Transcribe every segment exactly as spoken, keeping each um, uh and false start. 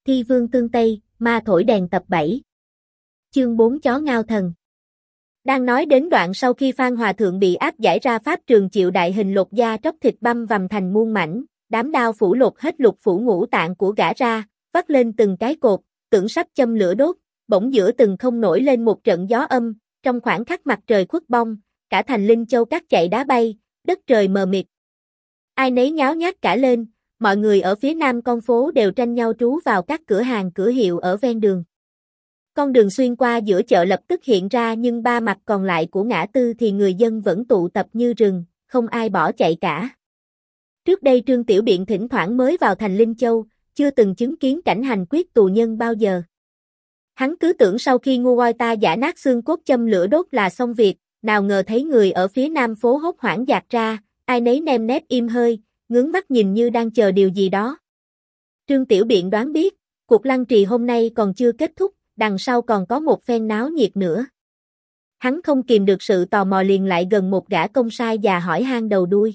Thi vương tương Tây, ma thổi đèn tập bảy. Chương bốn Chó ngao thần. Đang nói đến đoạn sau khi Phan Hòa Thượng bị áp giải ra pháp trường chịu đại hình lột da tróc thịt băm vằm thành muôn mảnh, đám đao phủ lột hết lục phủ ngũ tạng của gã ra, vắt lên từng cái cột, tưởng sắp châm lửa đốt, bỗng giữa từng không nổi lên một trận gió âm, trong khoảng khắc mặt trời khuất bông, cả thành Linh Châu cát chạy đá bay, đất trời mờ mịt. Ai nấy nháo nhác cả lên, mọi người ở phía nam con phố đều tranh nhau trú vào các cửa hàng cửa hiệu ở ven đường. Con đường xuyên qua giữa chợ lập tức hiện ra nhưng ba mặt còn lại của ngã tư thì người dân vẫn tụ tập như rừng, không ai bỏ chạy cả. Trước đây Trương Tiểu Biện thỉnh thoảng mới vào thành Linh Châu, chưa từng chứng kiến cảnh hành quyết tù nhân bao giờ. Hắn cứ tưởng sau khi ngu voi ta giã nát xương cốt châm lửa đốt là xong việc, nào ngờ thấy người ở phía nam phố hốt hoảng dạt ra, ai nấy nơm nớp im hơi, ngước mắt nhìn như đang chờ điều gì đó. Trương Tiểu Biện đoán biết, cuộc lăng trì hôm nay còn chưa kết thúc, đằng sau còn có một phen náo nhiệt nữa. Hắn không kìm được sự tò mò liền lại gần một gã công sai già hỏi han đầu đuôi.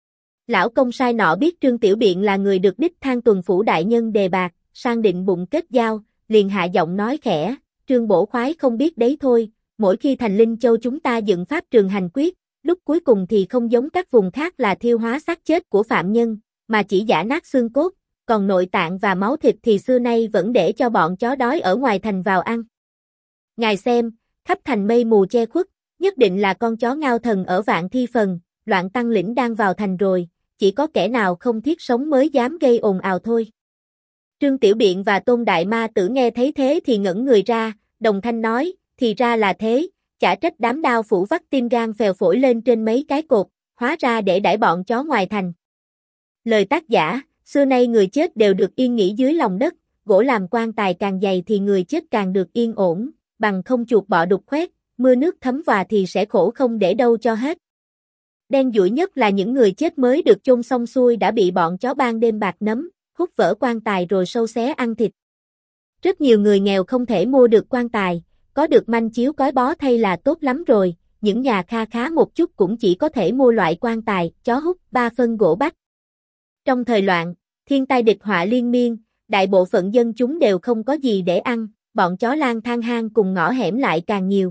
Lão công sai nọ biết Trương Tiểu Biện là người được đích thang tuần phủ đại nhân đề bạt, sang định bụng kết giao, liền hạ giọng nói khẽ, Trương bổ khoái không biết đấy thôi, mỗi khi thành Linh Châu chúng ta dựng pháp trường hành quyết, lúc cuối cùng thì không giống các vùng khác là thiêu hóa xác chết của phạm nhân, mà chỉ giã nát xương cốt, còn nội tạng và máu thịt thì xưa nay vẫn để cho bọn chó đói ở ngoài thành vào ăn. Ngài xem, khắp thành mây mù che khuất, nhất định là con chó ngao thần ở Vạn Thi Phần, Loạn Tăng lĩnh đang vào thành rồi, chỉ có kẻ nào không thiết sống mới dám gây ồn ào thôi. Trương Tiểu Biện và Tôn Đại Ma Tử nghe thấy thế thì ngẩn người ra, đồng thanh nói, thì ra là thế, chả trách đám đao phủ vắt tim gan phèo phổi lên trên mấy cái cột, hóa ra để đãi bọn chó ngoài thành. Lời tác giả, xưa nay người chết đều được yên nghỉ dưới lòng đất, gỗ làm quan tài càng dày thì người chết càng được yên ổn, bằng không chuột bọ đục khoét, mưa nước thấm vào thì sẽ khổ không để đâu cho hết. Đen dũi nhất là những người chết mới được chôn xong xuôi đã bị bọn chó ban đêm bạc nấm, hút vỡ quan tài rồi sâu xé ăn thịt. Rất nhiều người nghèo không thể mua được quan tài, có được manh chiếu cói bó thay là tốt lắm rồi, những nhà kha khá một chút cũng chỉ có thể mua loại quan tài, chó hút, ba phân gỗ bách. Trong thời loạn, thiên tai địch họa liên miên, đại bộ phận dân chúng đều không có gì để ăn, bọn chó lang thang hang cùng ngõ hẻm lại càng nhiều.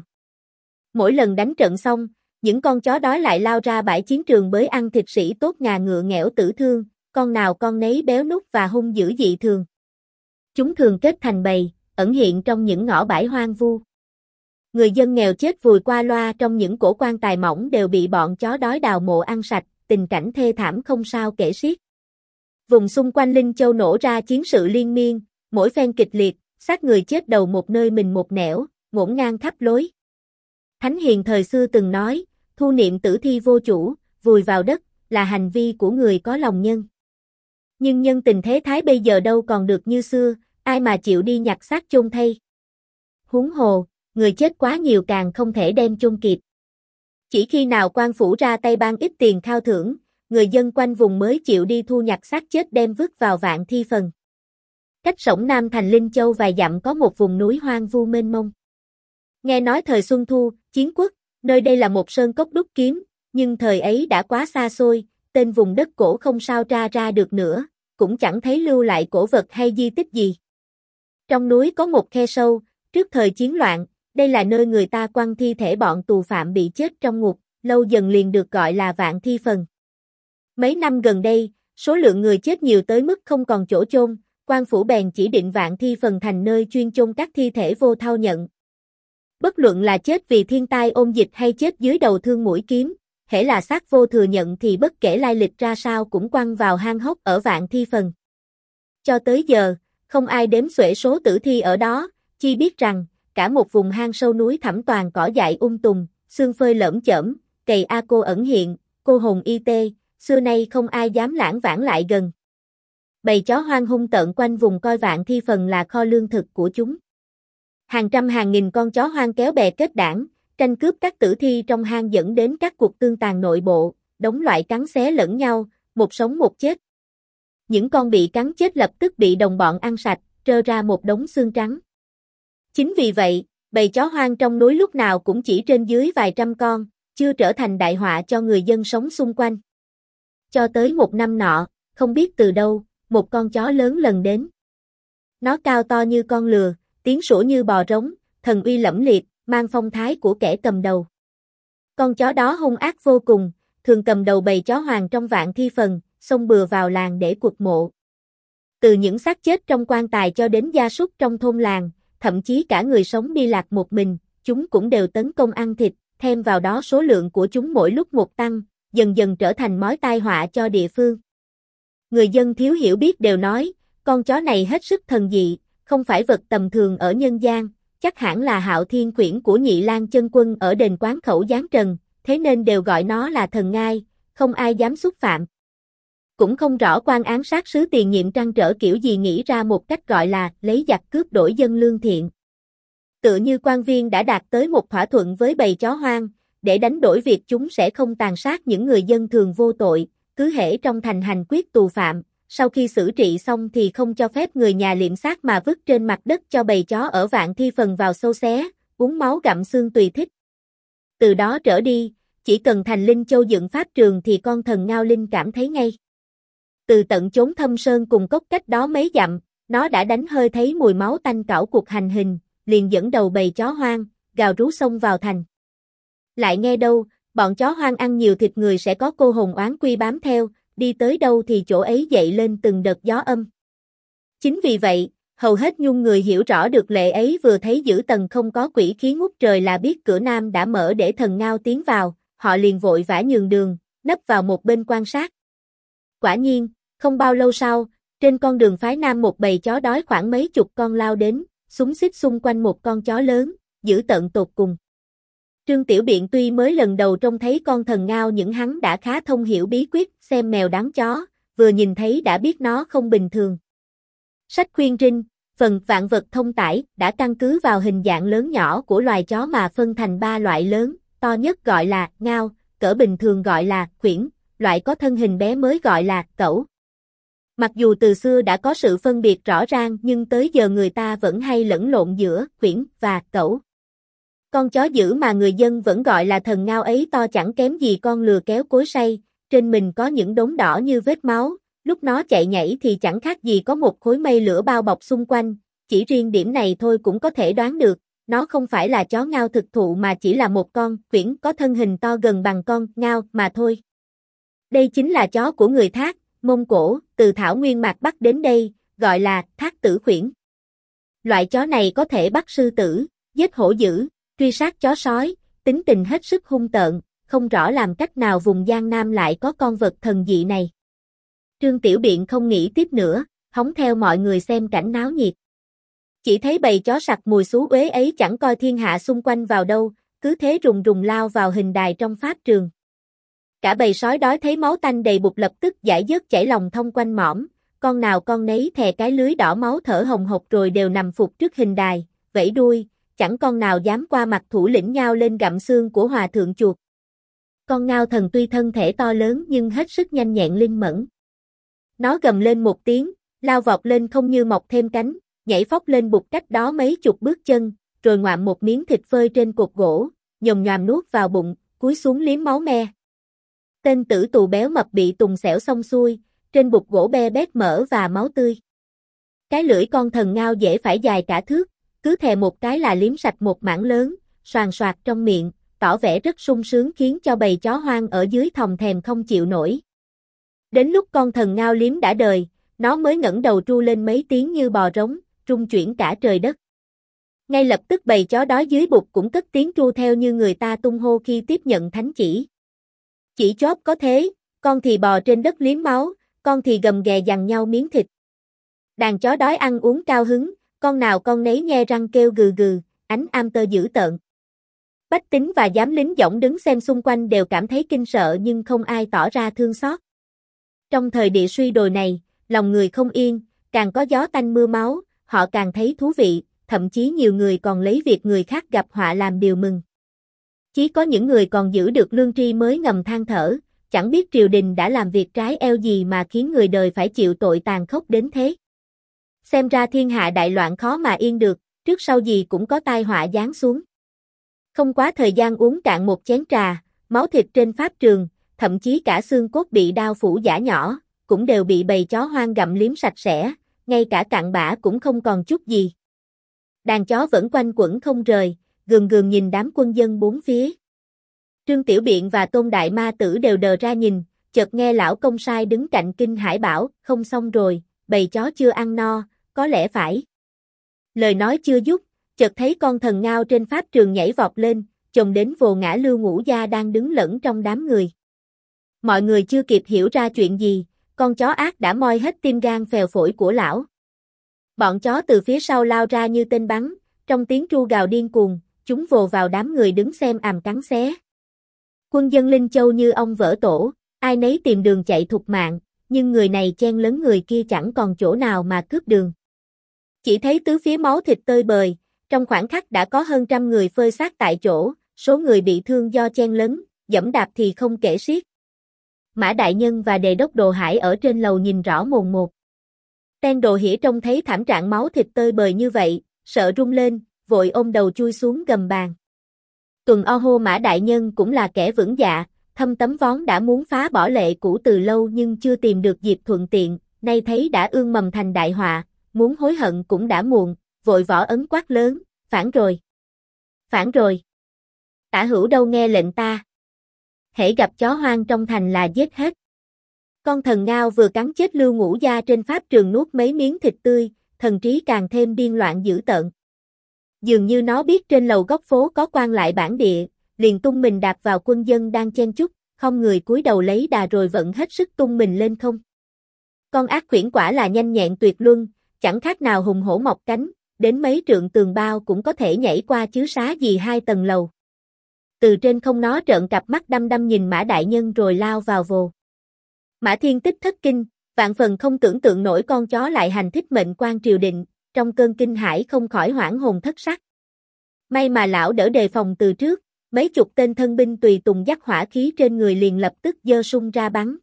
Mỗi lần đánh trận xong, những con chó đói lại lao ra bãi chiến trường bới ăn thịt sĩ tốt ngà ngựa nghẽo tử thương, con nào con nấy béo nút và hung dữ dị thường. Chúng thường kết thành bầy, ẩn hiện trong những ngõ bãi hoang vu. Người dân nghèo chết vùi qua loa trong những cổ quan tài mỏng đều bị bọn chó đói đào mộ ăn sạch, tình cảnh thê thảm không sao kể xiết. Vùng xung quanh Linh Châu nổ ra chiến sự liên miên, mỗi phen kịch liệt, xác người chết đầu một nơi mình một nẻo, ngổn ngang khắp lối. Thánh hiền thời xưa từng nói, thu niệm tử thi vô chủ, vùi vào đất, là hành vi của người có lòng nhân. Nhưng nhân tình thế thái bây giờ đâu còn được như xưa, ai mà chịu đi nhặt xác chôn thay. Huống hồ, người chết quá nhiều càng không thể đem chôn kịp. Chỉ khi nào quan phủ ra tay ban ít tiền khao thưởng, người dân quanh vùng mới chịu đi thu nhặt xác chết đem vứt vào Vạn Thi Phần. Cách sổng Nam thành Linh Châu vài dặm có một vùng núi hoang vu mênh mông. Nghe nói thời Xuân Thu, chiến quốc, nơi đây là một sơn cốc đúc kiếm, nhưng thời ấy đã quá xa xôi, tên vùng đất cổ không sao tra ra được nữa, cũng chẳng thấy lưu lại cổ vật hay di tích gì. Trong núi có một khe sâu, trước thời chiến loạn, đây là nơi người ta quăng thi thể bọn tù phạm bị chết trong ngục, lâu dần liền được gọi là Vạn Thi Phần. Mấy năm gần đây, số lượng người chết nhiều tới mức không còn chỗ chôn, quan phủ bèn chỉ định Vạn Thi Phần thành nơi chuyên chôn các thi thể vô thau nhận. Bất luận là chết vì thiên tai ôn dịch hay chết dưới đầu thương mũi kiếm, hễ là xác vô thừa nhận thì bất kể lai lịch ra sao cũng quăng vào hang hốc ở Vạn Thi Phần. Cho tới giờ, không ai đếm xuể số tử thi ở đó, chi biết rằng, cả một vùng hang sâu núi thẳm toàn cỏ dại um tùm, xương phơi lởm chởm, cầy a cô ẩn hiện, cô hồn y tê, xưa nay không ai dám lãng vãng lại gần. Bầy chó hoang hung tợn quanh vùng coi Vạn Thi Phần là kho lương thực của chúng. Hàng trăm hàng nghìn con chó hoang kéo bè kết đảng, tranh cướp các tử thi trong hang dẫn đến các cuộc tương tàn nội bộ, đống loại cắn xé lẫn nhau, một sống một chết. Những con bị cắn chết lập tức bị đồng bọn ăn sạch, trơ ra một đống xương trắng. Chính vì vậy, bầy chó hoang trong núi lúc nào cũng chỉ trên dưới vài trăm con, chưa trở thành đại họa cho người dân sống xung quanh. Cho tới một năm nọ, không biết từ đâu, một con chó lớn lần đến. Nó cao to như con lừa, tiếng sủa như bò rống, thần uy lẫm liệt, mang phong thái của kẻ cầm đầu. Con chó đó hung ác vô cùng, thường cầm đầu bầy chó hoàng trong vạn thi phần, xông bừa vào làng để quật mộ. Từ những xác chết trong quan tài cho đến gia súc trong thôn làng, thậm chí cả người sống đi lạc một mình, chúng cũng đều tấn công ăn thịt, thêm vào đó số lượng của chúng mỗi lúc một tăng, dần dần trở thành mối tai họa cho địa phương. Người dân thiếu hiểu biết đều nói, con chó này hết sức thần dị, không phải vật tầm thường ở nhân gian, chắc hẳn là Hạo Thiên Khuyển của Nhị Lang Chân Quân ở đền Quán Khẩu Giáng Trần, thế nên đều gọi nó là thần ngai, không ai dám xúc phạm. Cũng không rõ quan án sát sứ tiền nhiệm trăn trở kiểu gì nghĩ ra một cách gọi là lấy giặc cướp đổi dân lương thiện. Tựa như quan viên đã đạt tới một thỏa thuận với bầy chó hoang, để đánh đổi việc chúng sẽ không tàn sát những người dân thường vô tội, cứ hễ trong thành hành quyết tù phạm, sau khi xử trị xong thì không cho phép người nhà liệm xác mà vứt trên mặt đất cho bầy chó ở vạn thi phần vào sâu xé, uống máu gặm xương tùy thích. Từ đó trở đi, chỉ cần thành Linh Châu dựng pháp trường thì con thần Ngao Linh cảm thấy ngay. Từ tận chốn thâm sơn cùng cốc cách đó mấy dặm, nó đã đánh hơi thấy mùi máu tanh cảo cuộc hành hình, liền dẫn đầu bầy chó hoang, gào rú xông vào thành. Lại nghe đâu, bọn chó hoang ăn nhiều thịt người sẽ có cô hồn oán quy bám theo, đi tới đâu thì chỗ ấy dậy lên từng đợt gió âm. Chính vì vậy, hầu hết nhung người hiểu rõ được lệ ấy vừa thấy Dữ Tần không có quỷ khí ngút trời là biết cửa nam đã mở để thần Ngao tiến vào, họ liền vội vã nhường đường, nấp vào một bên quan sát. Quả nhiên, không bao lâu sau, trên con đường phái nam một bầy chó đói khoảng mấy chục con lao đến, xúm xít xung quanh một con chó lớn, dữ tợn tột cùng. Trương Tiểu Biện tuy mới lần đầu trông thấy con thần Ngao nhưng hắn đã khá thông hiểu bí quyết xem mèo đáng chó, vừa nhìn thấy đã biết nó không bình thường. Sách khuyên rinh, phần vạn vật thông tải đã căn cứ vào hình dạng lớn nhỏ của loài chó mà phân thành ba loại lớn, to nhất gọi là Ngao, cỡ bình thường gọi là Khuyển, loại có thân hình bé mới gọi là Cẩu. Mặc dù từ xưa đã có sự phân biệt rõ ràng nhưng tới giờ người ta vẫn hay lẫn lộn giữa Khuyển và Cẩu. Con chó dữ mà người dân vẫn gọi là thần Ngao ấy to chẳng kém gì con lừa kéo cối xay, trên mình có những đốm đỏ như vết máu, lúc nó chạy nhảy thì chẳng khác gì có một khối mây lửa bao bọc xung quanh, chỉ riêng điểm này thôi cũng có thể đoán được, nó không phải là chó Ngao thực thụ mà chỉ là một con Khuyển có thân hình to gần bằng con Ngao mà thôi. Đây chính là chó của người Thác, Mông Cổ, từ thảo nguyên mạc Bắc đến đây, gọi là Thác Tử Khuyển. Loại chó này có thể bắt sư tử, giết hổ dữ, truy sát chó sói, tính tình hết sức hung tợn, không rõ làm cách nào vùng Giang Nam lại có con vật thần dị này. Trương Tiểu Biện không nghĩ tiếp nữa, hóng theo mọi người xem cảnh náo nhiệt. Chỉ thấy bầy chó sặc mùi xú uế ấy chẳng coi thiên hạ xung quanh vào đâu, cứ thế rùng rùng lao vào hình đài trong pháp trường. Cả bầy sói đói thấy máu tanh đầy bụng lập tức giải dớt chảy lòng thông quanh mõm, con nào con nấy thè cái lưới đỏ máu thở hồng hộc rồi đều nằm phục trước hình đài, vẫy đuôi, chẳng con nào dám qua mặt thủ lĩnh nhao lên gặm xương của hòa thượng chuột. Con Ngao thần tuy thân thể to lớn nhưng hết sức nhanh nhẹn linh mẫn. Nó gầm lên một tiếng, lao vọt lên không như mọc thêm cánh, nhảy phóc lên bục cách đó mấy chục bước chân, rồi ngoạm một miếng thịt phơi trên cột gỗ, nhồm nhoàm nuốt vào bụng, cúi xuống liếm máu me. Tên tử tù béo mập bị tùng xẻo xong xuôi, trên bục gỗ be bét mỡ và máu tươi. Cái lưỡi con thần Ngao dễ phải dài cả thước, cứ thè một cái là liếm sạch một mảng lớn, xoàn xoạc trong miệng, tỏ vẻ rất sung sướng khiến cho bầy chó hoang ở dưới thòng thèm không chịu nổi. Đến lúc con thần Ngao liếm đã đời, nó mới ngẩng đầu tru lên mấy tiếng như bò rống, rung chuyển cả trời đất. Ngay lập tức bầy chó đói dưới bục cũng cất tiếng tru theo như người ta tung hô khi tiếp nhận thánh chỉ. Chỉ chóp có thế, con thì bò trên đất liếm máu, con thì gầm ghè giằng nhau miếng thịt. Đàn chó đói ăn uống cao hứng, con nào con nấy nhe răng kêu gừ gừ, ánh am tơ dữ tợn. Bách tính và giám lính dõng đứng xem xung quanh đều cảm thấy kinh sợ nhưng không ai tỏ ra thương xót. Trong thời địa suy đồi này, lòng người không yên, càng có gió tanh mưa máu, họ càng thấy thú vị, thậm chí nhiều người còn lấy việc người khác gặp họa làm điều mừng. Chỉ có những người còn giữ được lương tri mới ngầm than thở, chẳng biết triều đình đã làm việc trái eo gì mà khiến người đời phải chịu tội tàn khốc đến thế. Xem ra thiên hạ đại loạn khó mà yên được, trước sau gì cũng có tai họa giáng xuống. Không quá thời gian uống cạn một chén trà, máu thịt trên pháp trường, thậm chí cả xương cốt bị đao phủ giả nhỏ, cũng đều bị bầy chó hoang gặm liếm sạch sẽ, ngay cả cặn bã cũng không còn chút gì. Đàn chó vẫn quanh quẩn không rời, gườm gườm nhìn đám quân dân bốn phía. Trương Tiểu Biện và Tôn Đại Ma Tử đều đờ ra nhìn, chợt nghe lão công sai đứng cạnh kinh hãi bảo, không xong rồi, bầy chó chưa ăn no, có lẽ phải. Lời nói chưa dứt, chợt thấy con thần ngao trên pháp trường nhảy vọt lên, chồm đến vồ ngã Lưu Ngũ Gia đang đứng lẫn trong đám người. Mọi người chưa kịp hiểu ra chuyện gì, con chó ác đã moi hết tim gan phèo phổi của lão. Bọn chó từ phía sau lao ra như tên bắn, trong tiếng tru gào điên cuồng, chúng vồ vào đám người đứng xem àm cắn xé. Quân dân Linh Châu như ong vỡ tổ, ai nấy tìm đường chạy thục mạng, nhưng người này chen lấn người kia chẳng còn chỗ nào mà cướp đường. Chỉ thấy tứ phía máu thịt tơi bời, trong khoảnh khắc đã có hơn trăm người phơi xác tại chỗ, số người bị thương do chen lấn, giẫm đạp thì không kể xiết. Mã Đại Nhân và Đề Đốc Đồ Hải ở trên lầu nhìn rõ mồn một. Ten Đồ Hĩa trông thấy thảm trạng máu thịt tơi bời như vậy, sợ run lên, vội ôm đầu chui xuống gầm bàn. Tuần O hô Mã Đại Nhân cũng là kẻ vững dạ, Thâm Tấm Vón đã muốn phá bỏ lệ cũ từ lâu nhưng chưa tìm được dịp thuận tiện, nay thấy đã ương mầm thành đại họa, muốn hối hận cũng đã muộn, vội võ ấn quát lớn, phản rồi. Phản rồi. Tả hữu đâu nghe lệnh ta. Hễ gặp chó hoang trong thành là giết hết. Con thần ngao vừa cắn chết Lưu Ngũ Gia trên pháp trường nuốt mấy miếng thịt tươi, thần trí càng thêm điên loạn dữ tợn. Dường như nó biết trên lầu góc phố có quan lại bản địa, liền tung mình đạp vào quân dân đang chen chúc, không người cúi đầu lấy đà rồi vận hết sức tung mình lên không. Con ác quyển quả là nhanh nhẹn tuyệt luân, chẳng khác nào hùng hổ mọc cánh, đến mấy trượng tường bao cũng có thể nhảy qua chứ xá gì hai tầng lầu. Từ trên không nó trợn cặp mắt đăm đăm nhìn Mã Đại Nhân rồi lao vào vồ. Mã Thiên Tích thất kinh, vạn phần không tưởng tượng nổi con chó lại hành thích mệnh quan triều đình, trong cơn kinh hãi không khỏi hoảng hồn thất sắc. May mà lão đỡ đề phòng từ trước, mấy chục tên thân binh tùy tùng dắt hỏa khí trên người liền lập tức giơ sung ra bắn.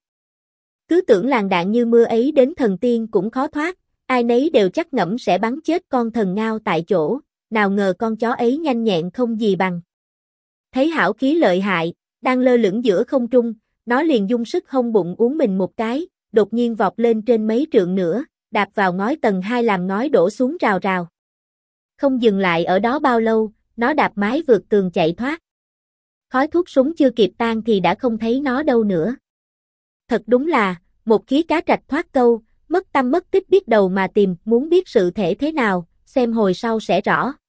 Cứ tưởng làn đạn như mưa ấy đến thần tiên cũng khó thoát, ai nấy đều chắc ngẫm sẽ bắn chết con thần ngao tại chỗ, nào ngờ con chó ấy nhanh nhẹn không gì bằng. Thấy hảo khí lợi hại, đang lơ lửng giữa không trung, nó liền dung sức hông bụng uống mình một cái, đột nhiên vọt lên trên mấy trượng nữa, đạp vào ngói tầng hai làm ngói đổ xuống rào rào. Không dừng lại ở đó bao lâu, nó đạp mái vượt tường chạy thoát. Khói thuốc súng chưa kịp tan thì đã không thấy nó đâu nữa. Thật đúng là, một khí cá trạch thoát câu, mất tâm mất tích biết đầu mà tìm, muốn biết sự thể thế nào, xem hồi sau sẽ rõ.